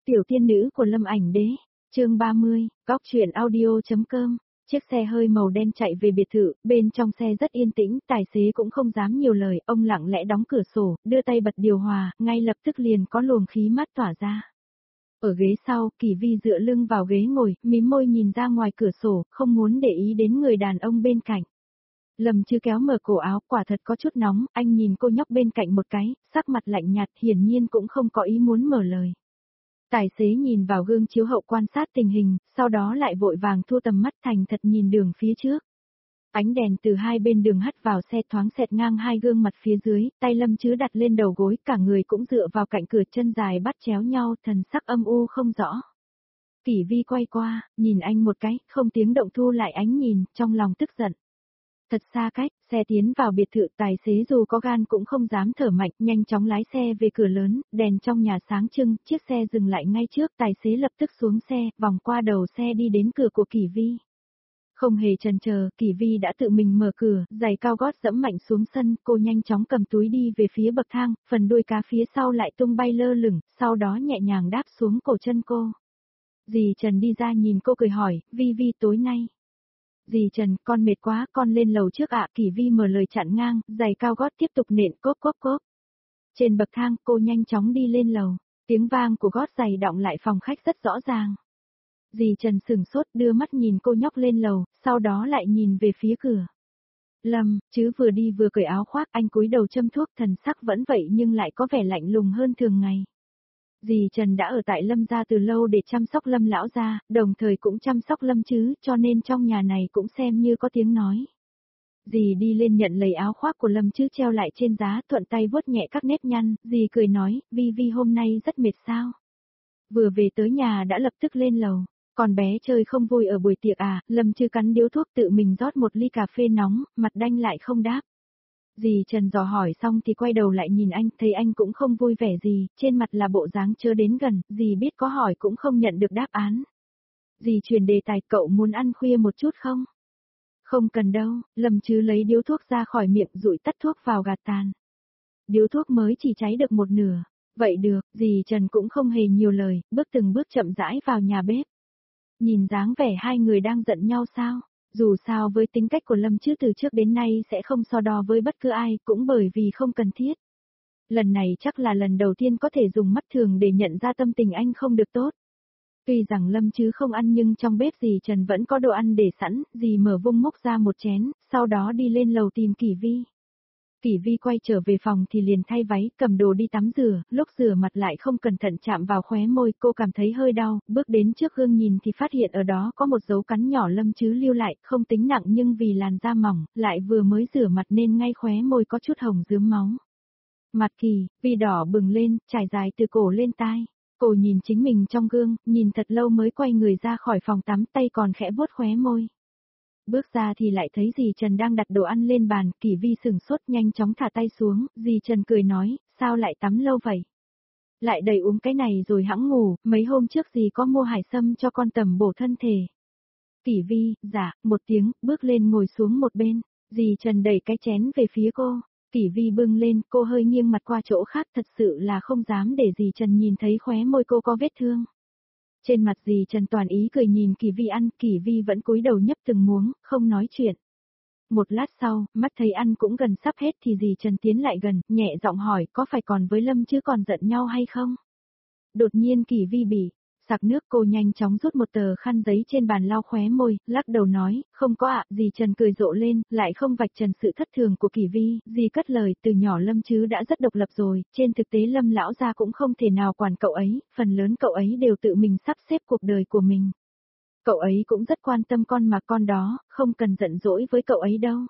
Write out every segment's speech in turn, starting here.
Tiểu tiên nữ của Lâm Ảnh Đế, chương 30, góc truyện audio.com. Chiếc xe hơi màu đen chạy về biệt thự, bên trong xe rất yên tĩnh, tài xế cũng không dám nhiều lời, ông lặng lẽ đóng cửa sổ, đưa tay bật điều hòa, ngay lập tức liền có luồng khí mát tỏa ra. Ở ghế sau, Kỳ Vi dựa lưng vào ghế ngồi, mím môi nhìn ra ngoài cửa sổ, không muốn để ý đến người đàn ông bên cạnh. Lâm Chứ kéo mở cổ áo, quả thật có chút nóng, anh nhìn cô nhóc bên cạnh một cái, sắc mặt lạnh nhạt, hiển nhiên cũng không có ý muốn mở lời. Tài xế nhìn vào gương chiếu hậu quan sát tình hình, sau đó lại vội vàng thu tầm mắt thành thật nhìn đường phía trước. Ánh đèn từ hai bên đường hắt vào xe thoáng xẹt ngang hai gương mặt phía dưới, tay Lâm Chứ đặt lên đầu gối, cả người cũng dựa vào cạnh cửa, chân dài bắt chéo nhau, thần sắc âm u không rõ. Kỳ Vi quay qua, nhìn anh một cái, không tiếng động thu lại ánh nhìn, trong lòng tức giận. Thật xa cách, xe tiến vào biệt thự, tài xế dù có gan cũng không dám thở mạnh, nhanh chóng lái xe về cửa lớn, đèn trong nhà sáng trưng, chiếc xe dừng lại ngay trước, tài xế lập tức xuống xe, vòng qua đầu xe đi đến cửa của Kỳ Vi. Không hề chần chờ, Kỳ Vi đã tự mình mở cửa, giày cao gót dẫm mạnh xuống sân, cô nhanh chóng cầm túi đi về phía bậc thang, phần đuôi cá phía sau lại tung bay lơ lửng, sau đó nhẹ nhàng đáp xuống cổ chân cô. Dì Trần đi ra nhìn cô cười hỏi, Vi Vi tối nay. Dì Trần, con mệt quá, con lên lầu trước ạ. Kỳ Vi mở lời chặn ngang, giày cao gót tiếp tục nện cốp cốp cốp. Trên bậc thang, cô nhanh chóng đi lên lầu, tiếng vang của gót giày đọng lại phòng khách rất rõ ràng. Dì Trần sửng sốt đưa mắt nhìn cô nhóc lên lầu, sau đó lại nhìn về phía cửa. Lâm Chứ vừa đi vừa cởi áo khoác, anh cúi đầu châm thuốc, thần sắc vẫn vậy nhưng lại có vẻ lạnh lùng hơn thường ngày. Dì Trần đã ở tại Lâm gia từ lâu để chăm sóc Lâm lão gia, đồng thời cũng chăm sóc Lâm Chứ, cho nên trong nhà này cũng xem như có tiếng nói. Dì đi lên nhận lấy áo khoác của Lâm Chứ treo lại trên giá, thuận tay vuốt nhẹ các nếp nhăn, dì cười nói, Vi Vi hôm nay rất mệt sao? Vừa về tới nhà đã lập tức lên lầu, còn bé chơi không vui ở buổi tiệc à? Lâm Chứ cắn điếu thuốc tự mình rót một ly cà phê nóng, mặt đanh lại không đáp. Dì Trần dò hỏi xong thì quay đầu lại nhìn anh, thấy anh cũng không vui vẻ gì, trên mặt là bộ dáng chớ đến gần, dì biết có hỏi cũng không nhận được đáp án. Dì chuyển đề tài, cậu muốn ăn khuya một chút không? Không cần đâu, Lâm Chứ lấy điếu thuốc ra khỏi miệng dụi tắt thuốc vào gạt tàn. Điếu thuốc mới chỉ cháy được một nửa. Vậy được, dì Trần cũng không hề nhiều lời, bước từng bước chậm rãi vào nhà bếp. Nhìn dáng vẻ hai người đang giận nhau sao? Dù sao với tính cách của Lâm Chứ từ trước đến nay sẽ không so đo với bất cứ ai, cũng bởi vì không cần thiết. Lần này chắc là lần đầu tiên có thể dùng mắt thường để nhận ra tâm tình anh không được tốt. Tuy rằng Lâm Chứ không ăn nhưng trong bếp dì Trần vẫn có đồ ăn để sẵn, dì mở vung múc ra một chén, sau đó đi lên lầu tìm Kỳ Vi. Kỳ Vi quay trở về phòng thì liền thay váy, cầm đồ đi tắm rửa, lúc rửa mặt lại không cẩn thận chạm vào khóe môi, cô cảm thấy hơi đau, bước đến trước gương nhìn thì phát hiện ở đó có một dấu cắn nhỏ Lâm Chứ lưu lại, không tính nặng nhưng vì làn da mỏng, lại vừa mới rửa mặt nên ngay khóe môi có chút hồng rướm máu. Mặt Kỳ Vi đỏ bừng lên, trải dài từ cổ lên tai. Cô nhìn chính mình trong gương, nhìn thật lâu mới quay người ra khỏi phòng tắm, tay còn khẽ vuốt khóe môi. Bước ra thì lại thấy dì Trần đang đặt đồ ăn lên bàn, Kỳ Vi sửng sốt nhanh chóng thả tay xuống, dì Trần cười nói, sao lại tắm lâu vậy? Lại đầy uống cái này rồi hẵng ngủ, mấy hôm trước dì có mua hải sâm cho con tầm bổ thân thể. Kỳ Vi, dạ, một tiếng, bước lên ngồi xuống một bên, dì Trần đẩy cái chén về phía cô. Kỳ Vi bưng lên, cô hơi nghiêng mặt qua chỗ khác, thật sự là không dám để dì Trần nhìn thấy khóe môi cô có vết thương. Trên mặt dì Trần toàn ý cười nhìn Kỳ Vi ăn, Kỳ Vi vẫn cúi đầu nhấp từng muỗng, không nói chuyện. Một lát sau, mắt thấy ăn cũng gần sắp hết thì dì Trần tiến lại gần, nhẹ giọng hỏi có phải còn với Lâm Chứ còn giận nhau hay không? Đột nhiên Kỳ Vi bị sặc nước, cô nhanh chóng rút một tờ khăn giấy trên bàn lau khóe môi, lắc đầu nói, không có ạ. Dì Trần cười rộ lên, lại không vạch trần sự thất thường của Kỳ Vi, dì cất lời, từ nhỏ Lâm Chứ đã rất độc lập rồi, trên thực tế Lâm lão gia cũng không thể nào quản cậu ấy, phần lớn cậu ấy đều tự mình sắp xếp cuộc đời của mình. Cậu ấy cũng rất quan tâm con mà con đó, không cần giận dỗi với cậu ấy đâu.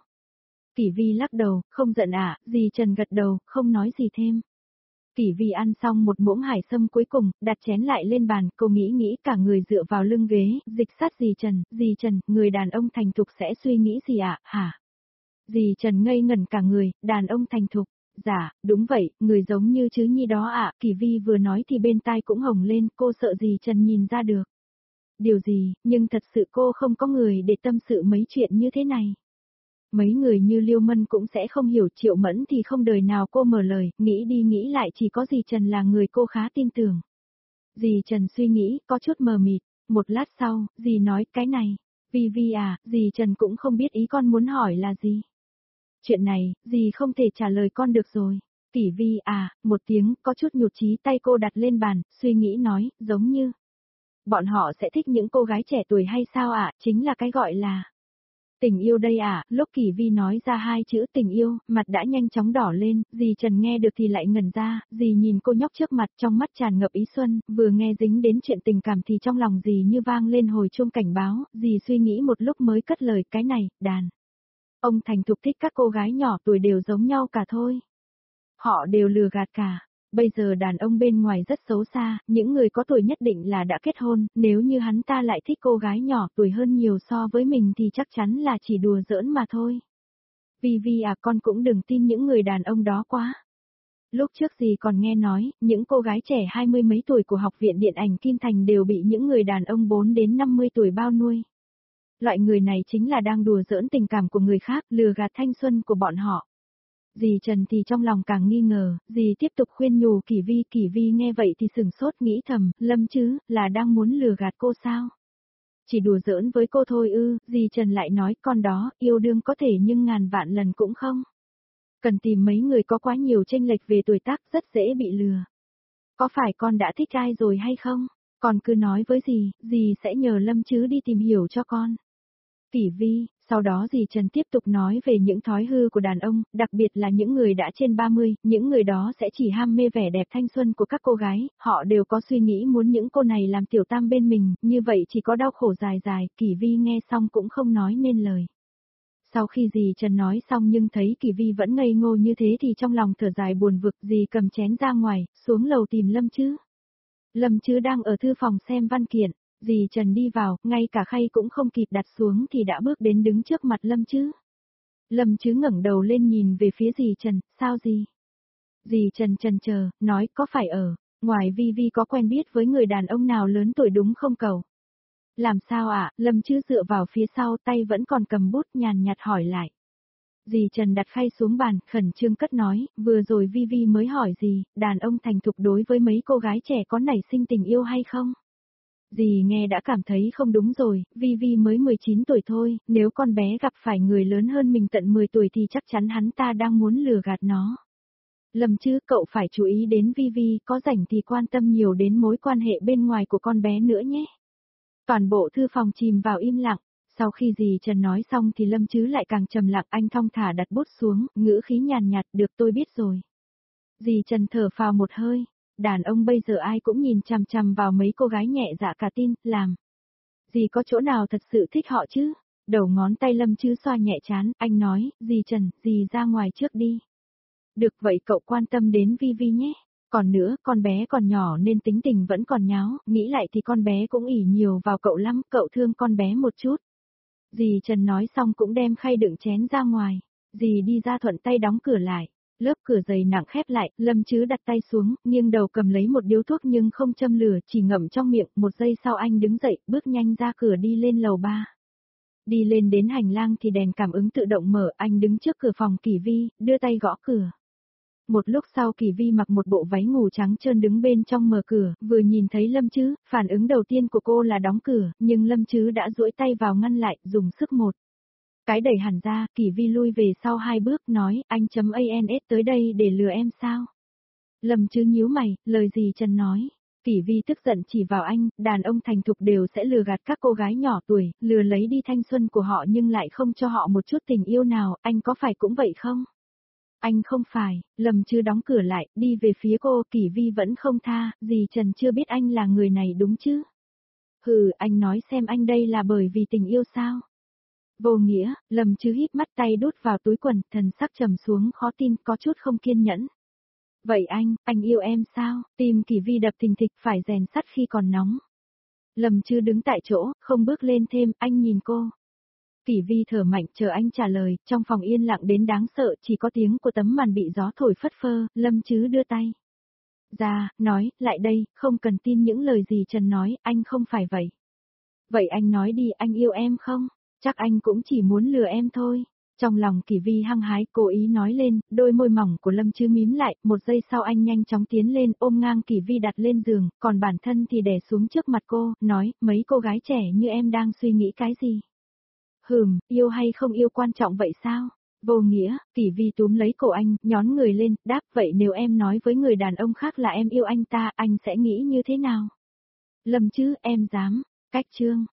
Kỳ Vi lắc đầu, không giận ạ. Dì Trần gật đầu, không nói gì thêm. Kỳ Vi ăn xong một muỗng hải sâm cuối cùng, đặt chén lại lên bàn, cô nghĩ cả người dựa vào lưng ghế, dịch sát dì Trần, người đàn ông thành thục sẽ suy nghĩ gì ạ, hả? Dì Trần ngây ngẩn cả người, đàn ông thành thục, dạ, đúng vậy, người giống như Chứ Nhi đó ạ. Kỳ Vi vừa nói thì bên tai cũng hồng lên, cô sợ dì Trần nhìn ra được. Điều gì, nhưng thật sự cô không có người để tâm sự mấy chuyện như thế này. Mấy người như Liêu Mân cũng sẽ không hiểu, Triệu Mẫn thì không đời nào cô mở lời, nghĩ đi nghĩ lại chỉ có dì Trần là người cô khá tin tưởng. Dì Trần suy nghĩ, có chút mờ mịt, một lát sau, dì nói cái này. Vi Vi à, dì Trần cũng không biết ý con muốn hỏi là gì. Chuyện này, dì không thể trả lời con được rồi. Tỷ Vi à, một tiếng, có chút nhụt chí tay cô đặt lên bàn, suy nghĩ nói, giống như. Bọn họ sẽ thích những cô gái trẻ tuổi hay sao ạ, chính là cái gọi là. Tình yêu đây à, lúc Kỳ Vi nói ra hai chữ tình yêu, mặt đã nhanh chóng đỏ lên, dì Trần nghe được thì lại ngẩn ra, dì nhìn cô nhóc trước mặt trong mắt tràn ngập ý xuân, vừa nghe dính đến chuyện tình cảm thì trong lòng dì như vang lên hồi chuông cảnh báo, dì suy nghĩ một lúc mới cất lời cái này, đàn. Ông thành thục thích các cô gái nhỏ tuổi đều giống nhau cả thôi. Họ đều lừa gạt cả. Bây giờ đàn ông bên ngoài rất xấu xa, những người có tuổi nhất định là đã kết hôn, nếu như hắn ta lại thích cô gái nhỏ tuổi hơn nhiều so với mình thì chắc chắn là chỉ đùa giỡn mà thôi. Vi Vi à, con cũng đừng tin những người đàn ông đó quá. Lúc trước gì còn nghe nói, những cô gái trẻ 20 mấy tuổi của học viện điện ảnh Kim Thành đều bị những người đàn ông 4 đến 50 tuổi bao nuôi. Loại người này chính là đang đùa giỡn tình cảm của người khác, lừa gạt thanh xuân của bọn họ. Dì Trần thì trong lòng càng nghi ngờ, dì tiếp tục khuyên nhủ Kỳ Vi nghe vậy thì sừng sốt nghĩ thầm, Lâm chứ, là đang muốn lừa gạt cô sao? Chỉ đùa giỡn với cô thôi ư, dì Trần lại nói con đó, yêu đương có thể nhưng ngàn vạn lần cũng không. Cần tìm mấy người có quá nhiều chênh lệch về tuổi tác rất dễ bị lừa. Có phải con đã thích ai rồi hay không? Con cứ nói với dì sẽ nhờ Lâm chứ đi tìm hiểu cho con. Tỷ Vi, sau đó dì Trần tiếp tục nói về những thói hư của đàn ông, đặc biệt là những người đã trên 30, những người đó sẽ chỉ ham mê vẻ đẹp thanh xuân của các cô gái, họ đều có suy nghĩ muốn những cô này làm tiểu tam bên mình, như vậy chỉ có đau khổ dài dài, Kỳ Vi nghe xong cũng không nói nên lời. Sau khi dì Trần nói xong nhưng thấy Kỳ Vi vẫn ngây ngô như thế thì trong lòng thở dài buồn vực, dì cầm chén ra ngoài, xuống lầu tìm Lâm chứ. Lâm chứ đang ở thư phòng xem văn kiện. Dì Trần đi vào, ngay cả khay cũng không kịp đặt xuống thì đã bước đến đứng trước mặt Lâm chứ. Lâm chứ ngẩng đầu lên nhìn về phía dì Trần, sao gì? Dì Trần chần chờ, nói có phải ở, ngoài Vi Vi có quen biết với người đàn ông nào lớn tuổi đúng không cậu? Làm sao ạ, Lâm chứ dựa vào phía sau tay vẫn còn cầm bút nhàn nhạt hỏi lại. Dì Trần đặt khay xuống bàn, khẩn trương cất nói, vừa rồi Vi Vi mới hỏi gì, đàn ông thành thục đối với mấy cô gái trẻ có nảy sinh tình yêu hay không? Dì nghe đã cảm thấy không đúng rồi, Vi Vi mới 19 tuổi thôi, nếu con bé gặp phải người lớn hơn mình tận 10 tuổi thì chắc chắn hắn ta đang muốn lừa gạt nó. Lâm chứ, cậu phải chú ý đến Vi Vi, có rảnh thì quan tâm nhiều đến mối quan hệ bên ngoài của con bé nữa nhé. Toàn bộ thư phòng chìm vào im lặng, sau khi dì Trần nói xong thì Lâm chứ lại càng trầm lặng, anh thong thả đặt bút xuống, ngữ khí nhàn nhạt, được tôi biết rồi. Dì Trần thở phào một hơi. Đàn ông bây giờ ai cũng nhìn chằm chằm vào mấy cô gái nhẹ dạ cả tin, làm. Dì có chỗ nào thật sự thích họ chứ? Đầu ngón tay Lâm chứ xoa nhẹ chán, anh nói, dì Trần, dì ra ngoài trước đi. Được vậy cậu quan tâm đến Vi Vi nhé. Còn nữa, con bé còn nhỏ nên tính tình vẫn còn nháo, nghĩ lại thì con bé cũng ỷ nhiều vào cậu lắm, cậu thương con bé một chút. Dì Trần nói xong cũng đem khay đựng chén ra ngoài. Dì đi ra thuận tay đóng cửa lại. Lớp cửa dày nặng khép lại, Lâm chứ đặt tay xuống, nghiêng đầu cầm lấy một điếu thuốc nhưng không châm lửa, chỉ ngậm trong miệng, một giây sau anh đứng dậy, bước nhanh ra cửa đi lên lầu 3. Đi lên đến hành lang thì đèn cảm ứng tự động mở, anh đứng trước cửa phòng Kỳ Vi, đưa tay gõ cửa. Một lúc sau Kỳ Vi mặc một bộ váy ngủ trắng trơn đứng bên trong mở cửa, vừa nhìn thấy Lâm chứ, phản ứng đầu tiên của cô là đóng cửa, nhưng Lâm chứ đã duỗi tay vào ngăn lại, dùng sức một cái đẩy hẳn ra, Kỳ Vi lui về sau 2 bước, nói, anh.ans tới đây để lừa em sao? Lâm chứ nhíu mày, lời gì Trần nói. Kỳ Vi tức giận chỉ vào anh, đàn ông thành thục đều sẽ lừa gạt các cô gái nhỏ tuổi, lừa lấy đi thanh xuân của họ nhưng lại không cho họ một chút tình yêu nào, anh có phải cũng vậy không? Anh không phải, Lâm chứ đóng cửa lại, đi về phía cô, Kỳ Vi vẫn không tha, dì Trần chưa biết anh là người này đúng chứ? Hừ, anh nói xem anh đây là bởi vì tình yêu sao? Vô nghĩa, Lâm chứ hít mắt tay đút vào túi quần, thần sắc trầm xuống khó tin, có chút không kiên nhẫn. Vậy anh yêu em sao? Tim Kỳ Vi đập thình thịch, phải rèn sắt khi còn nóng. Lâm chứ đứng tại chỗ, không bước lên thêm, anh nhìn cô. Kỳ Vi thở mạnh chờ anh trả lời, trong phòng yên lặng đến đáng sợ, chỉ có tiếng của tấm màn bị gió thổi phất phơ, Lâm chứ đưa tay ra, nói, lại đây, không cần tin những lời gì Trần nói, anh không phải vậy. Vậy anh nói đi, anh yêu em không? Chắc anh cũng chỉ muốn lừa em thôi. Trong lòng Kỷ Vi hăng hái cố ý nói lên, đôi môi mỏng của Lâm Chứ mím lại, một giây sau anh nhanh chóng tiến lên ôm ngang Kỷ Vi đặt lên giường, còn bản thân thì đè xuống trước mặt cô, nói, mấy cô gái trẻ như em đang suy nghĩ cái gì? Yêu hay không yêu quan trọng vậy sao? Vô nghĩa, Kỷ Vi túm lấy cổ anh, nhón người lên, đáp vậy nếu em nói với người đàn ông khác là em yêu anh ta, anh sẽ nghĩ như thế nào? Lâm Chứ, em dám, cách chương.